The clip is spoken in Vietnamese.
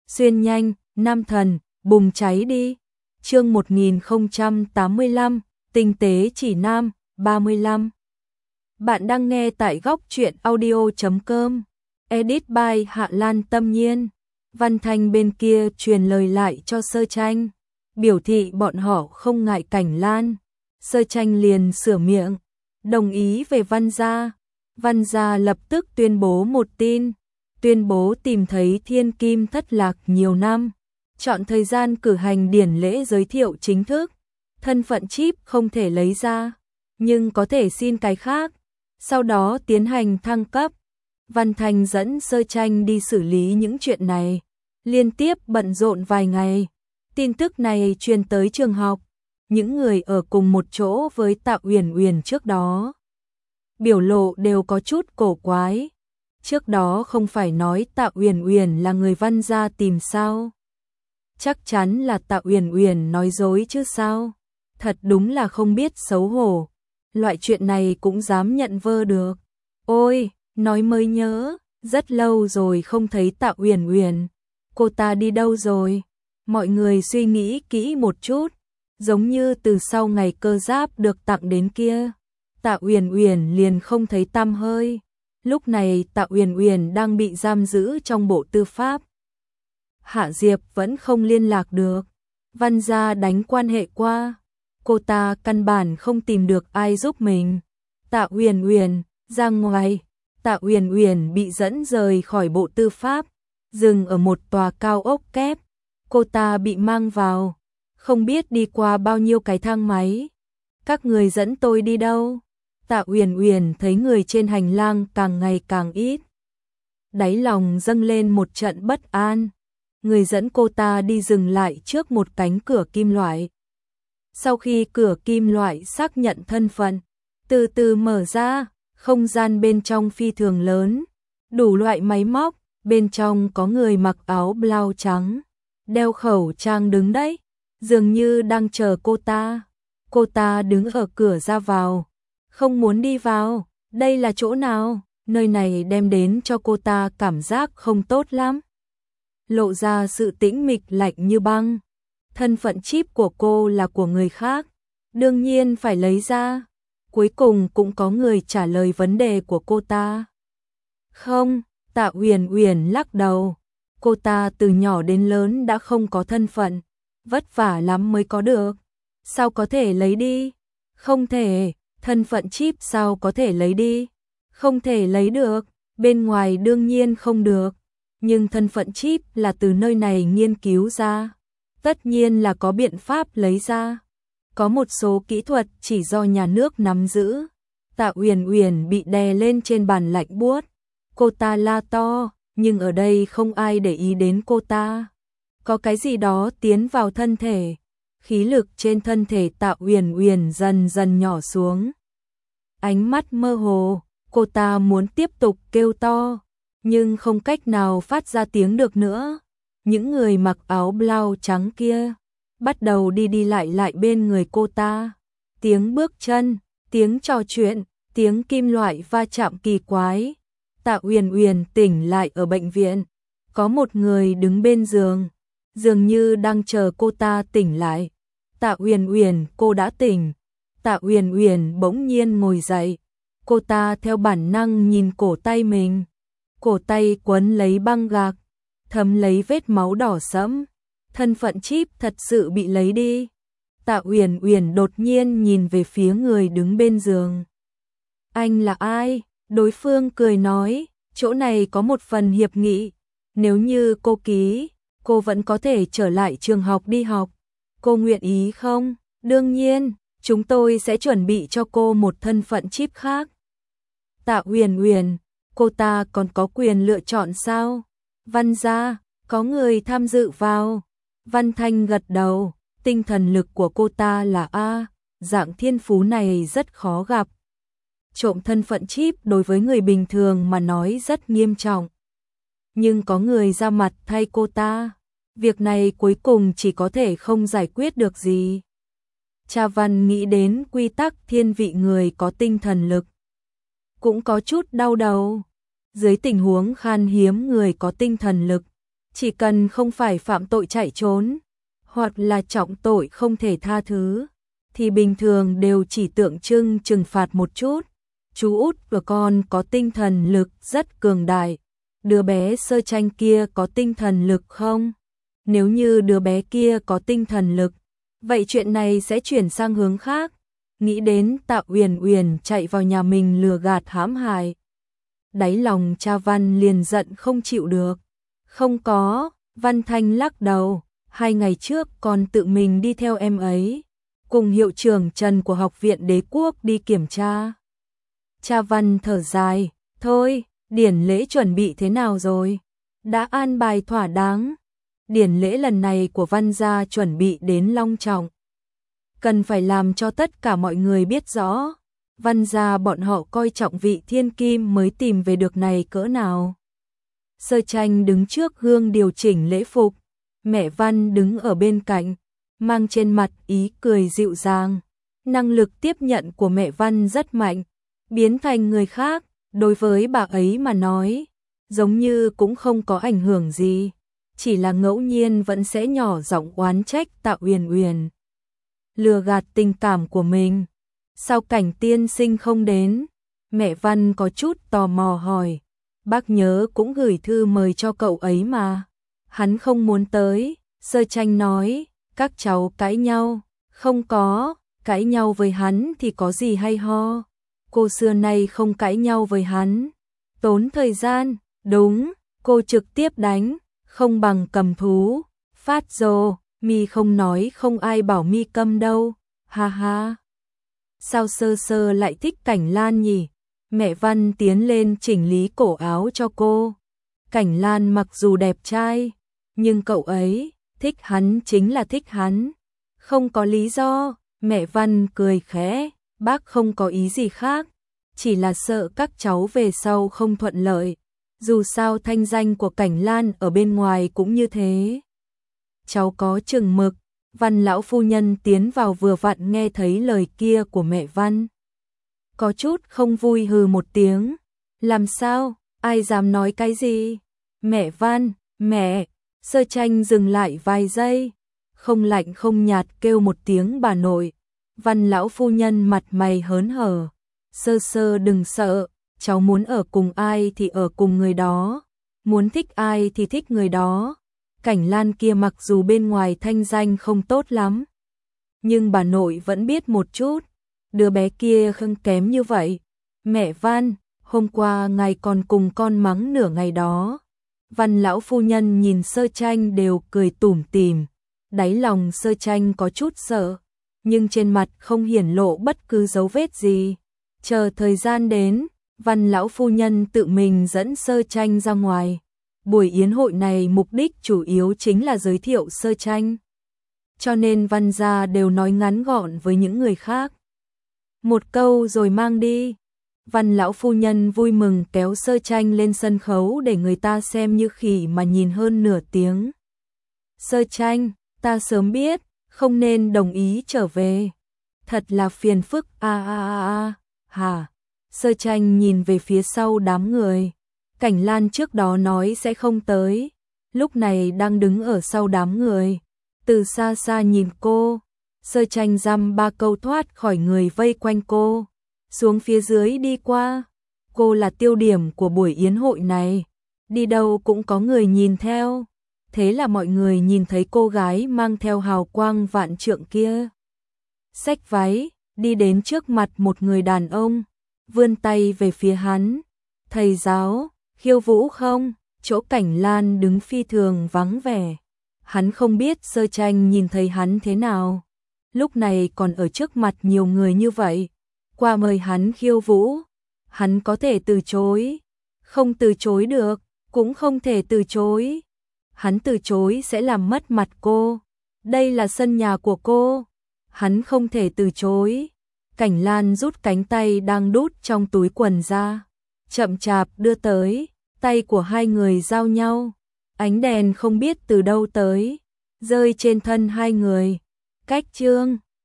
xuyên nhanh, nam thần, bùng cháy đi. Chương 1085, tinh tế chỉ nam, 35. Bạn đang nghe tại góc truyện audio.com. Edit by Hạ Lan Tâm Nhiên. Văn Thanh bên kia truyền lời lại cho Sơ Tranh, biểu thị bọn họ không ngại Cảnh Lan. Sơ Tranh liền sửa miệng, đồng ý về Văn gia. Văn gia lập tức tuyên bố một tin, tuyên bố tìm thấy thiên kim thất lạc nhiều năm, chọn thời gian cử hành điển lễ giới thiệu chính thức. Thân phận chip không thể lấy ra, nhưng có thể xin cái khác, sau đó tiến hành thăng cấp. Văn Thanh dẫn Sơ Tranh đi xử lý những chuyện này, liên tiếp bận rộn vài ngày. Tin tức này truyền tới trường học, những người ở cùng một chỗ với Tạ Uyển Uyển trước đó, biểu lộ đều có chút cổ quái. Trước đó không phải nói Tạ Uyển Uyển là người Văn gia tìm sao? Chắc chắn là Tạ Uyển Uyển nói dối chứ sao? Thật đúng là không biết xấu hổ, loại chuyện này cũng dám nhận vơ được. Ôi, nói mới nhớ, rất lâu rồi không thấy Tạ Uyển Uyển, cô ta đi đâu rồi? Mọi người suy nghĩ kỹ một chút, giống như từ sau ngày cơ giáp được tặng đến kia, Tạ Uyển Uyển liền không thấy tăm hơi. Lúc này Tạ Uyển Uyển đang bị giam giữ trong Bộ Tư pháp. Hạ Diệp vẫn không liên lạc được, Văn gia đánh quan hệ qua, cô ta căn bản không tìm được ai giúp mình. Tạ Uyển Uyển ra ngoài, Tạ Uyển Uyển bị dẫn rời khỏi Bộ Tư pháp, dừng ở một tòa cao ốc kép. Cô ta bị mang vào, không biết đi qua bao nhiêu cái thang máy. Các người dẫn tôi đi đâu? Tạ Uyển Uyển thấy người trên hành lang càng ngày càng ít, đáy lòng dâng lên một trận bất an. Người dẫn cô ta đi dừng lại trước một cánh cửa kim loại. Sau khi cửa kim loại xác nhận thân phận, từ từ mở ra, không gian bên trong phi thường lớn, đủ loại máy móc, bên trong có người mặc áo blau trắng, đeo khẩu trang đứng đấy, dường như đang chờ cô ta. Cô ta đứng ở cửa ra vào, không muốn đi vào. Đây là chỗ nào? Nơi này đem đến cho cô ta cảm giác không tốt lắm, lộ ra sự tĩnh mịch lạnh như băng. Thân phận chip của cô là của người khác, đương nhiên phải lấy ra. Cuối cùng cũng có người trả lời vấn đề của cô ta. Không, Tạ Uyển Uyển lắc đầu. Cô ta từ nhỏ đến lớn đã không có thân phận, vất vả lắm mới có được. Sao có thể lấy đi? Không thể, thân phận chip sao có thể lấy đi? Không thể lấy được, bên ngoài đương nhiên không được. Nhưng thân phận chip là từ nơi này nghiên cứu ra, tất nhiên là có biện pháp lấy ra. Có một số kỹ thuật chỉ do nhà nước nắm giữ. Tạ Uyển Uyển bị đè lên trên bàn lạnh buốt. Cô ta la to, nhưng ở đây không ai để ý đến cô ta. Có cái gì đó tiến vào thân thể, khí lực trên thân thể Tạ Uyển Uyển dần dần nhỏ xuống. Ánh mắt mơ hồ, cô ta muốn tiếp tục kêu to, nhưng không cách nào phát ra tiếng được nữa. Những người mặc áo blau trắng kia bắt đầu đi đi lại lại bên người cô ta. Tiếng bước chân, tiếng trò chuyện, tiếng kim loại va chạm kỳ quái. Tạ Uyển Uyển tỉnh lại ở bệnh viện, có một người đứng bên giường, dường như đang chờ cô ta tỉnh lại. Tạ Uyển Uyển, cô đã tỉnh. Tạ Uyển Uyển bỗng nhiên ngồi dậy. Cô ta theo bản năng nhìn cổ tay mình. Cổ tay quấn lấy băng gạc, thấm lấy vết máu đỏ sẫm. Thân phận chip thật sự bị lấy đi. Tạ Uyển Uyển đột nhiên nhìn về phía người đứng bên giường. Anh là ai? Đối phương cười nói, chỗ này có một phần hiệp nghị. Nếu như cô ký, cô vẫn có thể trở lại trường học đi học. Cô nguyện ý không? Đương nhiên, chúng tôi sẽ chuẩn bị cho cô một thân phận chip khác. Tạ Uyển Uyển, cô ta còn có quyền lựa chọn sao? Văn gia, có người tham dự vào. Văn Thanh gật đầu, tinh thần lực của cô ta là A, dạng thiên phú này rất khó gặp. Trộm thân phận chip đối với người bình thường mà nói rất nghiêm trọng. Nhưng có người ra mặt thay cô ta, việc này cuối cùng chỉ có thể không giải quyết được gì. Cha Văn nghĩ đến quy tắc thiên vị người có tinh thần lực, cũng có chút đau đầu. Dưới tình huống khan hiếm người có tinh thần lực, chỉ cần không phải phạm tội chạy trốn, hoặc là trọng tội không thể tha thứ, thì bình thường đều chỉ tượng trưng trừng phạt một chút. Chú út của con có tinh thần lực rất cường đại, đứa bé Sơ Tranh kia có tinh thần lực không? Nếu như đứa bé kia có tinh thần lực, vậy chuyện này sẽ chuyển sang hướng khác. Nghĩ đến Tạ Uyển Uyển chạy vào nhà mình lừa gạt hãm hại, đáy lòng cha Văn liền giận không chịu được. Không có, Văn Thanh lắc đầu, 2 ngày trước con tự mình đi theo em ấy, cùng hiệu trưởng Trần của Học viện Đế Quốc đi kiểm tra. Cha Văn thở dài, thôi, điển lễ chuẩn bị thế nào rồi? Đã an bài thỏa đáng. Điển lễ lần này của Văn gia chuẩn bị đến long trọng, cần phải làm cho tất cả mọi người biết rõ, Văn gia bọn họ coi trọng vị thiên kim mới tìm về được này cỡ nào. Sơ Tranh đứng trước gương điều chỉnh lễ phục, mẹ Văn đứng ở bên cạnh, mang trên mặt ý cười dịu dàng. Năng lực tiếp nhận của mẹ Văn rất mạnh, biến thành người khác, đối với bà ấy mà nói, giống như cũng không có ảnh hưởng gì, chỉ là ngẫu nhiên vẫn sẽ nhỏ giọng oán trách Tạ Uyển Uyển lừa gạt tình cảm của mình. Sao Cảnh tiên sinh không đến? Mẹ Văn có chút tò mò hỏi. Bác nhớ cũng gửi thư mời cho cậu ấy mà. Hắn không muốn tới. Sơ Tranh nói, các cháu cãi nhau. Không có, cãi nhau với hắn thì có gì hay ho. Cô xưa nay không cãi nhau với hắn. Tốn thời gian, đúng, cô trực tiếp đánh, không bằng cầm thú. Phát rồ, mi không nói không ai bảo mi câm đâu, ha ha. Sao Sơ Sơ lại thích Cảnh Lan nhỉ? Mẹ Văn tiến lên chỉnh lý cổ áo cho cô. Cảnh Lan mặc dù đẹp trai, nhưng cậu ấy thích hắn chính là thích hắn, không có lý do. Mẹ Văn cười khẽ, bác không có ý gì khác, chỉ là sợ các cháu về sau không thuận lợi. Dù sao thanh danh của Cảnh Lan ở bên ngoài cũng như thế. Cháu có chừng mực. Văn lão phu nhân tiến vào vừa vặn nghe thấy lời kia của mẹ Văn. Có chút không vui hừ một tiếng. Làm sao, ai dám nói cái gì? Mẹ Văn, mẹ. Sơ Tranh dừng lại vài giây, không lạnh không nhạt kêu một tiếng bà nội. Văn lão phu nhân mặt mày hớn hở. Sơ Sơ đừng sợ, cháu muốn ở cùng ai thì ở cùng người đó, muốn thích ai thì thích người đó. Cảnh Lan kia mặc dù bên ngoài thanh danh không tốt lắm, nhưng bà nội vẫn biết một chút, đứa bé kia không kém như vậy. Mẹ Văn, hôm qua ngài còn cùng con mắng nửa ngày đó. Văn lão phu nhân nhìn Sơ Tranh đều cười tủm tỉm, đáy lòng Sơ Tranh có chút sợ, nhưng trên mặt không hiển lộ bất cứ dấu vết gì. Chờ thời gian đến, Văn lão phu nhân tự mình dẫn Sơ Tranh ra ngoài. Buổi yến hội này mục đích chủ yếu chính là giới thiệu Sơ Tranh, cho nên Văn gia đều nói ngắn gọn với những người khác. Một câu rồi mang đi. Văn lão phu nhân vui mừng kéo Sơ Tranh lên sân khấu để người ta xem như khỉ mà nhìn hơn nửa tiếng. Sơ Tranh, ta sớm biết, không nên đồng ý trở về. Thật là phiền phức, hả? Sơ Tranh nhìn về phía sau đám người. Cảnh Lan trước đó nói sẽ không tới, lúc này đang đứng ở sau đám người. Từ xa xa nhìn cô, Sơ Tranh dăm ba câu thoát khỏi người vây quanh cô, xuống phía dưới đi qua. Cô là tiêu điểm của buổi yến hội này, đi đâu cũng có người nhìn theo. Thế là mọi người nhìn thấy cô gái mang theo hào quang vạn trượng kia, xách váy, đi đến trước mặt một người đàn ông, vươn tay về phía hắn. Thầy giáo, khiêu vũ không? Chỗ Cảnh Lan đứng phi thường vắng vẻ. Hắn không biết Sơ Tranh nhìn thấy hắn thế nào, lúc này còn ở trước mặt nhiều người như vậy, qua mời hắn khiêu vũ, hắn có thể từ chối? Không từ chối được, cũng không thể từ chối. Hắn từ chối sẽ làm mất mặt cô, đây là sân nhà của cô, hắn không thể từ chối. Cảnh Lan rút cánh tay đang đút trong túi quần ra, chậm chạp đưa tới, tay của hai người giao nhau, ánh đèn không biết từ đâu tới, rơi trên thân hai người. Cách chương